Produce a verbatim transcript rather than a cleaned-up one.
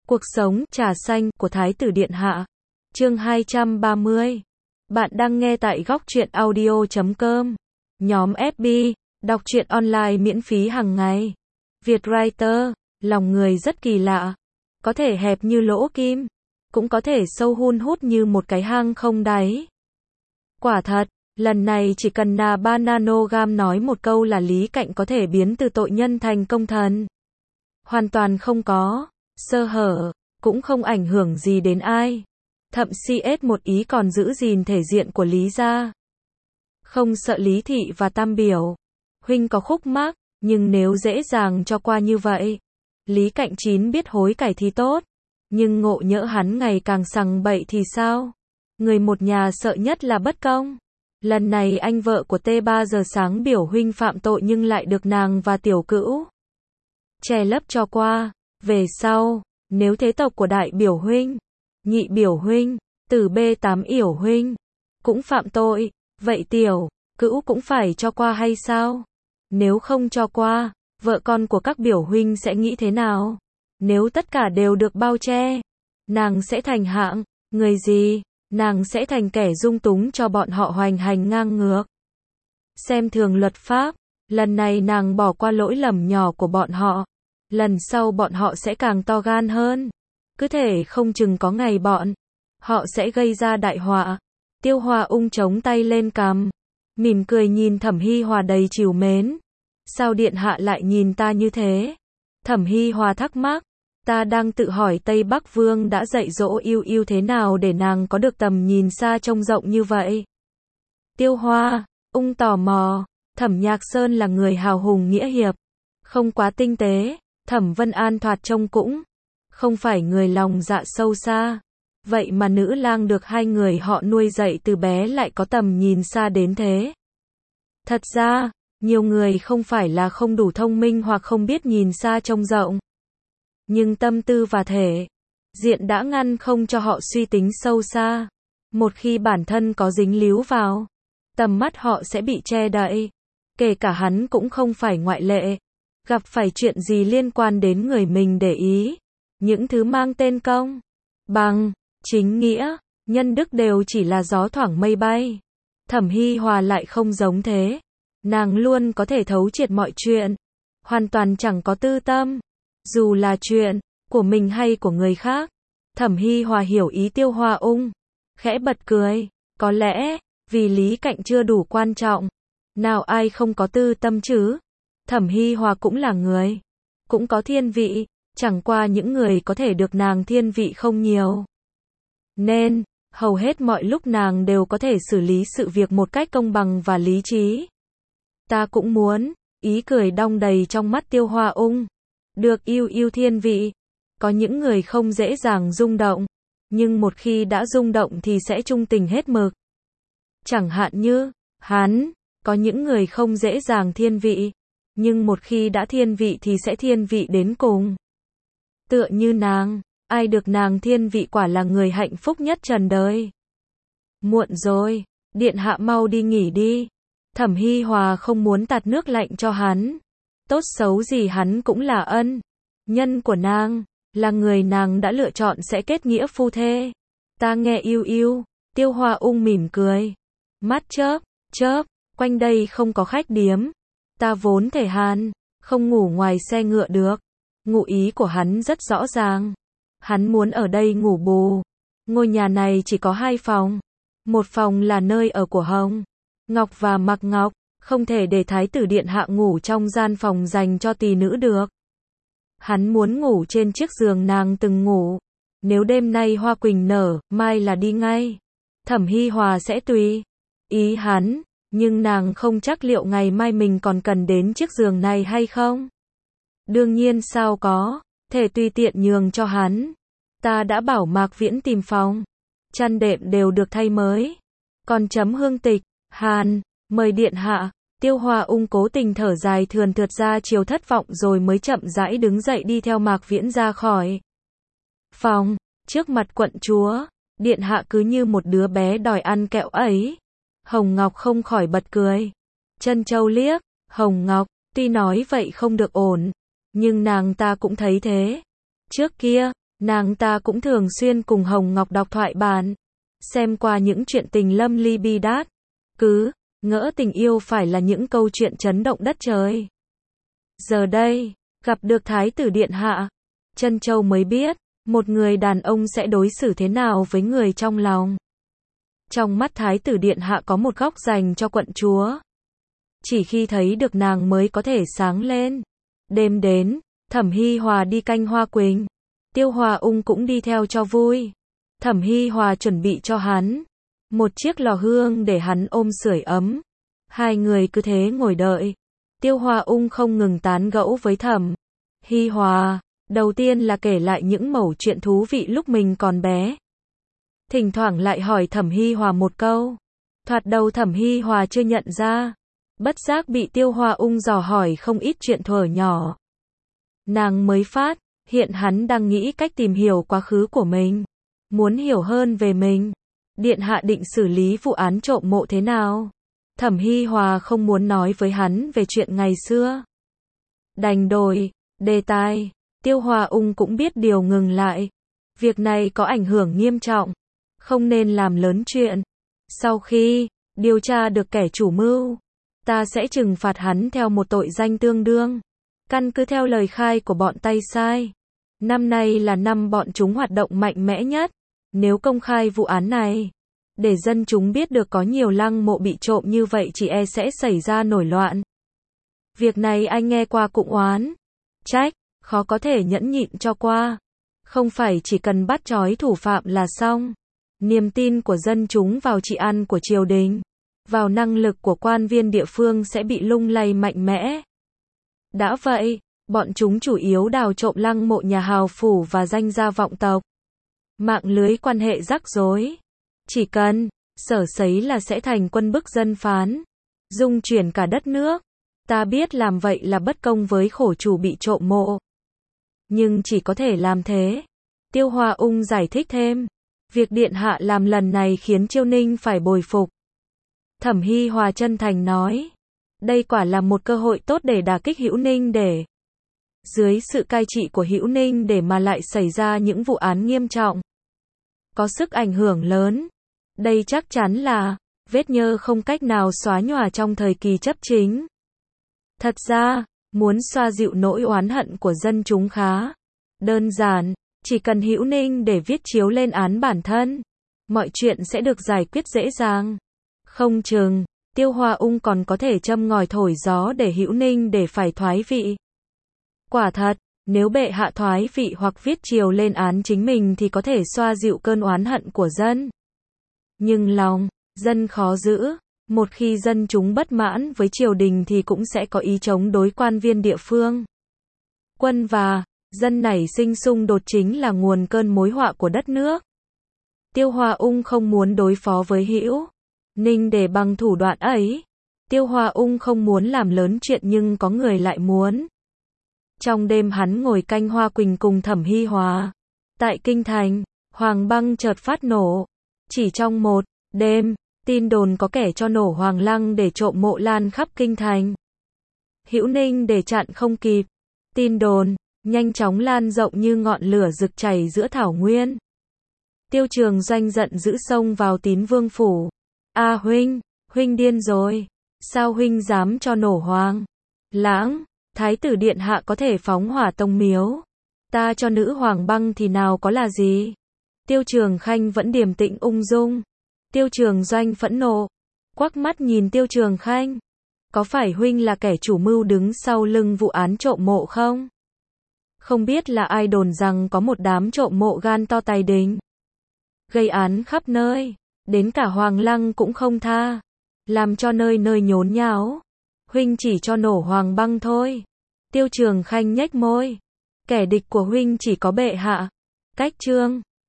Cuộc sống, trà xanh, của Thái tử Điện Hạ. Chương hai trăm ba mươi. Bạn đang nghe tại góc truyện audio chấm com. Nhóm ép bê, đọc truyện online miễn phí hàng ngày. Vietwriter, lòng người rất kỳ lạ. Có thể hẹp như lỗ kim, cũng có thể sâu hun hút như một cái hang không đáy. Quả thật, lần này chỉ cần nà ba nanogam nói một câu là Lý Cạnh có thể biến từ tội nhân thành công thần. Hoàn toàn không có sơ hở, cũng không ảnh hưởng gì đến ai. Thậm chí một ý còn giữ gìn thể diện của Lý gia. Không sợ Lý thị và Tam biểu huynh có khúc mắc, nhưng nếu dễ dàng cho qua như vậy, Lý Cạnh chín biết hối cải thì tốt, nhưng ngộ nhỡ hắn ngày càng sằng bậy thì sao? Người một nhà sợ nhất là bất công. Lần này anh vợ của T ba giờ sáng biểu huynh phạm tội nhưng lại được nàng và tiểu cữu che lấp cho qua. Về sau, nếu thế tộc của đại biểu huynh, nhị biểu huynh, từ B tám yểu huynh cũng phạm tội, vậy tiểu cữu cũng phải cho qua hay sao? Nếu không cho qua, vợ con của các biểu huynh sẽ nghĩ thế nào? Nếu tất cả đều được bao che, nàng sẽ thành hạng người gì? Nàng sẽ thành kẻ dung túng cho bọn họ hoành hành ngang ngược, xem thường luật pháp. Lần này nàng bỏ qua lỗi lầm nhỏ của bọn họ, lần sau bọn họ sẽ càng to gan hơn. Cứ thể không chừng có ngày bọn họ sẽ gây ra đại họa. Tiêu Hòa ung chống tay lên cằm, mỉm cười nhìn Thẩm Hi Hòa đầy trìu mến. Sao điện hạ lại nhìn ta như thế? Thẩm Hi Hòa thắc mắc. Ta đang tự hỏi Tây Bắc Vương đã dạy dỗ Yêu Yêu thế nào để nàng có được tầm nhìn xa trông rộng như vậy. Tiêu Hoa ung tò mò. Thẩm Nhạc Sơn là người hào hùng nghĩa hiệp, không quá tinh tế. Thẩm Vân An thoạt trông cũng không phải người lòng dạ sâu xa. Vậy mà nữ lang được hai người họ nuôi dạy từ bé lại có tầm nhìn xa đến thế. Thật ra, nhiều người không phải là không đủ thông minh hoặc không biết nhìn xa trông rộng, nhưng tâm tư và thể diện đã ngăn không cho họ suy tính sâu xa. Một khi bản thân có dính líu vào, tầm mắt họ sẽ bị che đậy. Kể cả hắn cũng không phải ngoại lệ. Gặp phải chuyện gì liên quan đến người mình để ý, những thứ mang tên công, bằng, chính nghĩa, nhân đức đều chỉ là gió thoảng mây bay. Thẩm Hi Hòa lại không giống thế. Nàng luôn có thể thấu triệt mọi chuyện, hoàn toàn chẳng có tư tâm, dù là chuyện của mình hay của người khác. Thẩm Hi Hòa hiểu ý Tiêu Hoa ung, khẽ bật cười. Có lẽ vì Lý Cạnh chưa đủ quan trọng, nào ai không có tư tâm chứ? Thẩm Hi Hòa cũng là người, cũng có thiên vị, chẳng qua những người có thể được nàng thiên vị không nhiều. Nên, hầu hết mọi lúc nàng đều có thể xử lý sự việc một cách công bằng và lý trí. Ta cũng muốn, ý cười đong đầy trong mắt Tiêu Hoa ung. Được Yêu Yêu thiên vị. Có những người không dễ dàng rung động, nhưng một khi đã rung động thì sẽ trung tình hết mực. Chẳng hạn như, hắn, có những người không dễ dàng thiên vị, nhưng một khi đã thiên vị thì sẽ thiên vị đến cùng. Tựa như nàng, ai được nàng thiên vị quả là người hạnh phúc nhất trần đời. Muộn rồi, điện hạ mau đi nghỉ đi. Thẩm Hi Hòa không muốn tạt nước lạnh cho hắn. Tốt xấu gì hắn cũng là ân nhân của nàng, là người nàng đã lựa chọn sẽ kết nghĩa phu thê. Ta nghe Yêu Yêu. Tiêu Hoa ung mỉm cười, mắt chớp chớp. Quanh đây không có khách điếm, ta vốn thể hàn không ngủ ngoài xe ngựa được. Ngụ ý của hắn rất rõ ràng, hắn muốn ở đây ngủ bù. Ngôi nhà này chỉ có hai phòng, một phòng là nơi ở của Hồng Ngọc và Mạc Ngọc, không thể để Thái tử Điện Hạ ngủ trong gian phòng dành cho tỳ nữ được. Hắn muốn ngủ trên chiếc giường nàng từng ngủ. Nếu đêm nay hoa quỳnh nở, mai là đi ngay. Thẩm Hi Hòa sẽ tùy ý hắn, nhưng nàng không chắc liệu ngày mai mình còn cần đến chiếc giường này hay không. Đương nhiên sao có thể tùy tiện nhường cho hắn. Ta đã bảo Mạc Viễn tìm phòng, chăn đệm đều được thay mới. Còn chấm hương tịch, hàn, mời điện hạ. Tiêu Hoa ung cố tình thở dài thườn thượt ra chiều thất vọng rồi mới chậm rãi đứng dậy đi theo Mạc Viễn ra khỏi phòng. Trước mặt quận chúa, điện hạ cứ như một đứa bé đòi ăn kẹo ấy. Hồng Ngọc không khỏi bật cười. Trân Châu liếc Hồng Ngọc, tuy nói vậy không được ổn, nhưng nàng ta cũng thấy thế. Trước kia, Nàng ta cũng thường xuyên cùng Hồng Ngọc đọc thoại bản, xem qua những chuyện tình lâm ly bi đát, cứ ngỡ tình yêu phải là những câu chuyện chấn động đất trời. Giờ đây, gặp được Thái tử Điện Hạ, Trân Châu mới biết, một người đàn ông sẽ đối xử thế nào với người trong lòng. Trong mắt Thái tử Điện Hạ có một góc dành cho quận chúa. Chỉ khi thấy được nàng mới có thể sáng lên. Đêm đến, Thẩm Hi Hòa đi canh hoa quỳnh. Tiêu Hòa Ung cũng đi theo cho vui. Thẩm Hi Hòa chuẩn bị cho hắn một chiếc lò hương để hắn ôm sưởi ấm. Hai người cứ thế ngồi đợi. Tiêu Hòa Ung không ngừng tán gẫu với Thẩm Hi Hòa. Đầu tiên là kể lại những mẩu chuyện thú vị lúc mình còn bé. Thỉnh thoảng lại hỏi Thẩm Hi Hòa một câu. Thoạt đầu Thẩm Hi Hòa chưa nhận ra. Bất giác bị Tiêu Hòa Ung dò hỏi không ít chuyện thuở nhỏ. Nàng mới phát hiện hắn đang nghĩ cách tìm hiểu quá khứ của mình. Muốn hiểu hơn về mình. Điện hạ định xử lý vụ án trộm mộ thế nào? Thẩm Hi Hòa không muốn nói với hắn về chuyện ngày xưa. Đành đổi đề tài. Tiêu Hòa Ung cũng biết điều ngừng lại. Việc này có ảnh hưởng nghiêm trọng. Không nên làm lớn chuyện. Sau khi điều tra được kẻ chủ mưu, ta sẽ trừng phạt hắn theo một tội danh tương đương. Căn cứ theo lời khai của bọn tay sai. Năm nay là năm bọn chúng hoạt động mạnh mẽ nhất. Nếu công khai vụ án này, để dân chúng biết được có nhiều lăng mộ bị trộm như vậy chỉ e sẽ xảy ra nổi loạn. Việc này anh nghe qua cũng oán trách, khó có thể nhẫn nhịn cho qua. Không phải chỉ cần bắt trói thủ phạm là xong. Niềm tin của dân chúng vào trị an của triều đình, vào năng lực của quan viên địa phương sẽ bị lung lay mạnh mẽ. Đã vậy, bọn chúng chủ yếu đào trộm lăng mộ nhà hào phủ và danh gia vọng tộc. Mạng lưới quan hệ rắc rối. Chỉ cần sở sấy là sẽ thành quân bức dân phán, dung chuyển cả đất nước. Ta biết làm vậy là bất công với khổ chủ bị trộm mộ. Nhưng chỉ có thể làm thế. Tiêu Hòa Ung giải thích thêm. Việc Điện Hạ làm lần này khiến Chiêu Ninh phải bồi phục. Thẩm Hi Hòa chân thành nói. Đây quả là một cơ hội tốt để đả kích Hữu Ninh để. Dưới sự cai trị của Hữu Ninh để mà lại xảy ra những vụ án nghiêm trọng. Có sức ảnh hưởng lớn. Đây chắc chắn là vết nhơ không cách nào xóa nhòa trong thời kỳ chấp chính. Thật ra, muốn xoa dịu nỗi oán hận của dân chúng khá đơn giản, chỉ cần Hữu Ninh để viết chiếu lên án bản thân, mọi chuyện sẽ được giải quyết dễ dàng. Không chừng, Tiêu Hòa Ung còn có thể châm ngòi thổi gió để Hữu Ninh để phải thoái vị. Quả thật, nếu bệ hạ thoái vị hoặc viết chiếu lên án chính mình thì có thể xoa dịu cơn oán hận của dân. Nhưng lòng dân khó giữ. Một khi dân chúng bất mãn với triều đình thì cũng sẽ có ý chống đối quan viên địa phương. Quân và dân nảy sinh xung đột chính là nguồn cơn mối họa của đất nước. Tiêu Hòa Ung không muốn đối phó với Hữu Ninh để bằng thủ đoạn ấy. Tiêu Hòa Ung không muốn làm lớn chuyện nhưng có người lại muốn. Trong đêm hắn ngồi canh hoa quỳnh cùng Thẩm Hi Hòa. Tại kinh thành, Hoàng Băng chợt phát nổ. Chỉ trong một đêm, tin đồn có kẻ cho nổ Hoàng Lăng để trộm mộ lan khắp kinh thành. Hữu Ninh để chặn không kịp. Tin đồn nhanh chóng lan rộng như ngọn lửa rực chảy giữa thảo nguyên. Tiêu Trường Doanh giận dữ xông vào Tín Vương phủ. A huynh, huynh điên rồi. Sao huynh dám cho nổ Hoàng Lãng? Thái tử Điện Hạ có thể phóng hỏa tông miếu. Ta cho nữ Hoàng Băng thì nào có là gì? Tiêu Trường Khanh vẫn điềm tĩnh ung dung. Tiêu Trường Doanh phẫn nộ, quắc mắt nhìn Tiêu Trường Khanh. Có phải huynh là kẻ chủ mưu đứng sau lưng vụ án trộm mộ không? Không biết là ai đồn rằng có một đám trộm mộ gan to tài đình. Gây án khắp nơi, đến cả Hoàng Lăng cũng không tha. Làm cho nơi nơi nhốn nháo. Huynh chỉ cho nổ Hoàng Băng thôi. Tiêu Trường Khanh nhếch môi. Kẻ địch của huynh chỉ có bệ hạ. Cách trương.